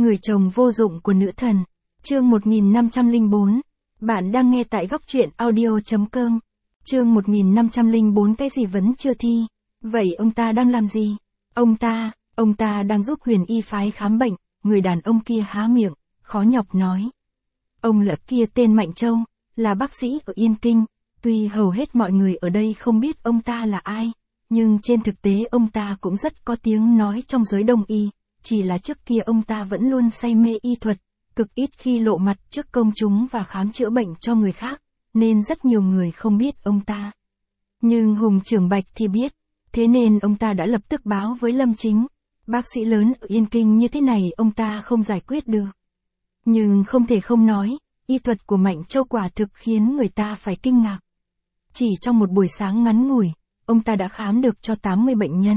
Người chồng vô dụng của nữ thần. Chương 1504. Bạn đang nghe tại góc truyện audio.com. Chương 1504. Cái gì vẫn chưa thi. Vậy ông ta đang làm gì? Ông ta đang giúp Huyền Y phái khám bệnh. Người đàn ông kia há miệng, khó nhọc nói. Ông là kia tên Mạnh Châu, là bác sĩ ở Yên Kinh. Tuy hầu hết mọi người ở đây không biết ông ta là ai, nhưng trên thực tế ông ta cũng rất có tiếng nói trong giới đông y. Chỉ là trước kia ông ta vẫn luôn say mê y thuật, cực ít khi lộ mặt trước công chúng và khám chữa bệnh cho người khác, nên rất nhiều người không biết ông ta. Nhưng Hùng Trưởng Bạch thì biết, thế nên ông ta đã lập tức báo với Lâm Chính. Bác sĩ lớn ở Yên Kinh như thế này ông ta không giải quyết được. Nhưng không thể không nói, y thuật của Mạnh Châu quả thực khiến người ta phải kinh ngạc. Chỉ trong một buổi sáng ngắn ngủi, ông ta đã khám được cho 80 bệnh nhân.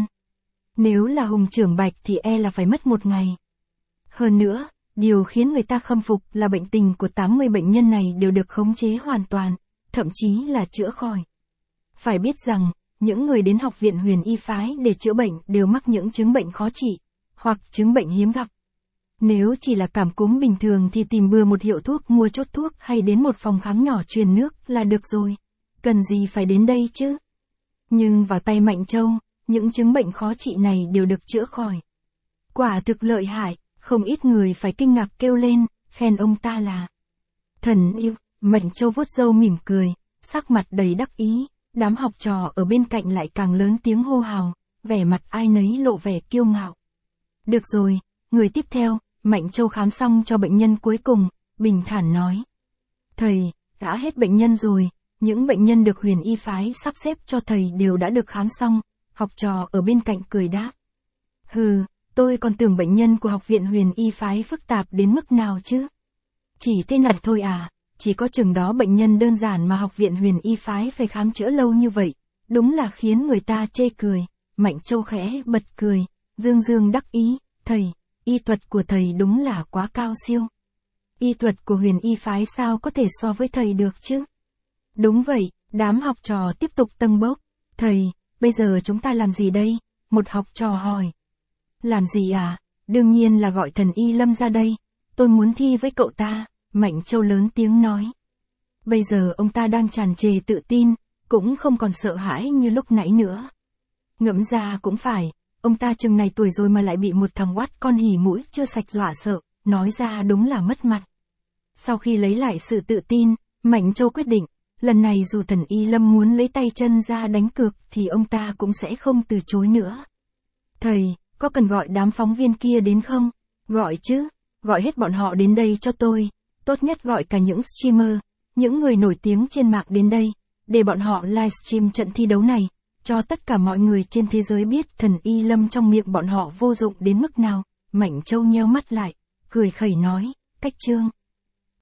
Nếu là Hùng Trưởng Bạch thì e là phải mất một ngày. Hơn nữa, điều khiến người ta khâm phục là bệnh tình của 80 bệnh nhân này đều được khống chế hoàn toàn, thậm chí là chữa khỏi. Phải biết rằng, những người đến học viện Huyền Y phái để chữa bệnh đều mắc những chứng bệnh khó trị, hoặc chứng bệnh hiếm gặp. Nếu chỉ là cảm cúm bình thường thì tìm bừa một hiệu thuốc mua chốt thuốc hay đến một phòng khám nhỏ truyền nước là được rồi. Cần gì phải đến đây chứ? Nhưng vào tay Mạnh Châu, những chứng bệnh khó trị này đều được chữa khỏi. Quả thực lợi hại, không ít người phải kinh ngạc kêu lên, khen ông ta là thần yêu. Mạnh Châu vuốt râu mỉm cười, sắc mặt đầy đắc ý. Đám học trò ở bên cạnh lại càng lớn tiếng hô hào, vẻ mặt ai nấy lộ vẻ kiêu ngạo. Được rồi, người tiếp theo. Mạnh Châu khám xong cho bệnh nhân cuối cùng, bình thản nói. Thầy, đã hết bệnh nhân rồi, những bệnh nhân được Huyền Y phái sắp xếp cho thầy đều đã được khám xong. Học trò ở bên cạnh cười đáp. Hừ, tôi còn tưởng bệnh nhân của học viện Huyền Y phái phức tạp đến mức nào chứ. Chỉ thế này thôi à, chỉ có chừng đó bệnh nhân đơn giản mà học viện Huyền Y phái phải khám chữa lâu như vậy, đúng là khiến người ta chê cười. Mạnh Châu khẽ bật cười, dương đắc ý, thầy, y thuật của thầy đúng là quá cao siêu. Y thuật của Huyền Y phái sao có thể so với thầy được chứ? Đúng vậy, đám học trò tiếp tục tâng bốc. Thầy, bây giờ chúng ta làm gì đây? Một học trò hỏi. Làm gì à? Đương nhiên là gọi thần Y Lâm ra đây. Tôi muốn thi với cậu ta, Mạnh Châu lớn tiếng nói. Bây giờ ông ta đang tràn trề tự tin, cũng không còn sợ hãi như lúc nãy nữa. Ngẫm ra cũng phải, ông ta chừng này tuổi rồi mà lại bị một thằng oát con hỉ mũi chưa sạch dọa sợ, nói ra đúng là mất mặt. Sau khi lấy lại sự tự tin, Mạnh Châu quyết định, lần này dù thần Y Lâm muốn lấy tay chân ra đánh cược thì ông ta cũng sẽ không từ chối nữa. Thầy, có cần gọi đám phóng viên kia đến không? Gọi chứ, gọi hết bọn họ đến đây cho tôi, tốt nhất gọi cả những streamer, những người nổi tiếng trên mạng đến đây, để bọn họ livestream trận thi đấu này, cho tất cả mọi người trên thế giới biết thần Y Lâm trong miệng bọn họ vô dụng đến mức nào. Mạnh Châu nheo mắt lại, cười khẩy nói, cách chương.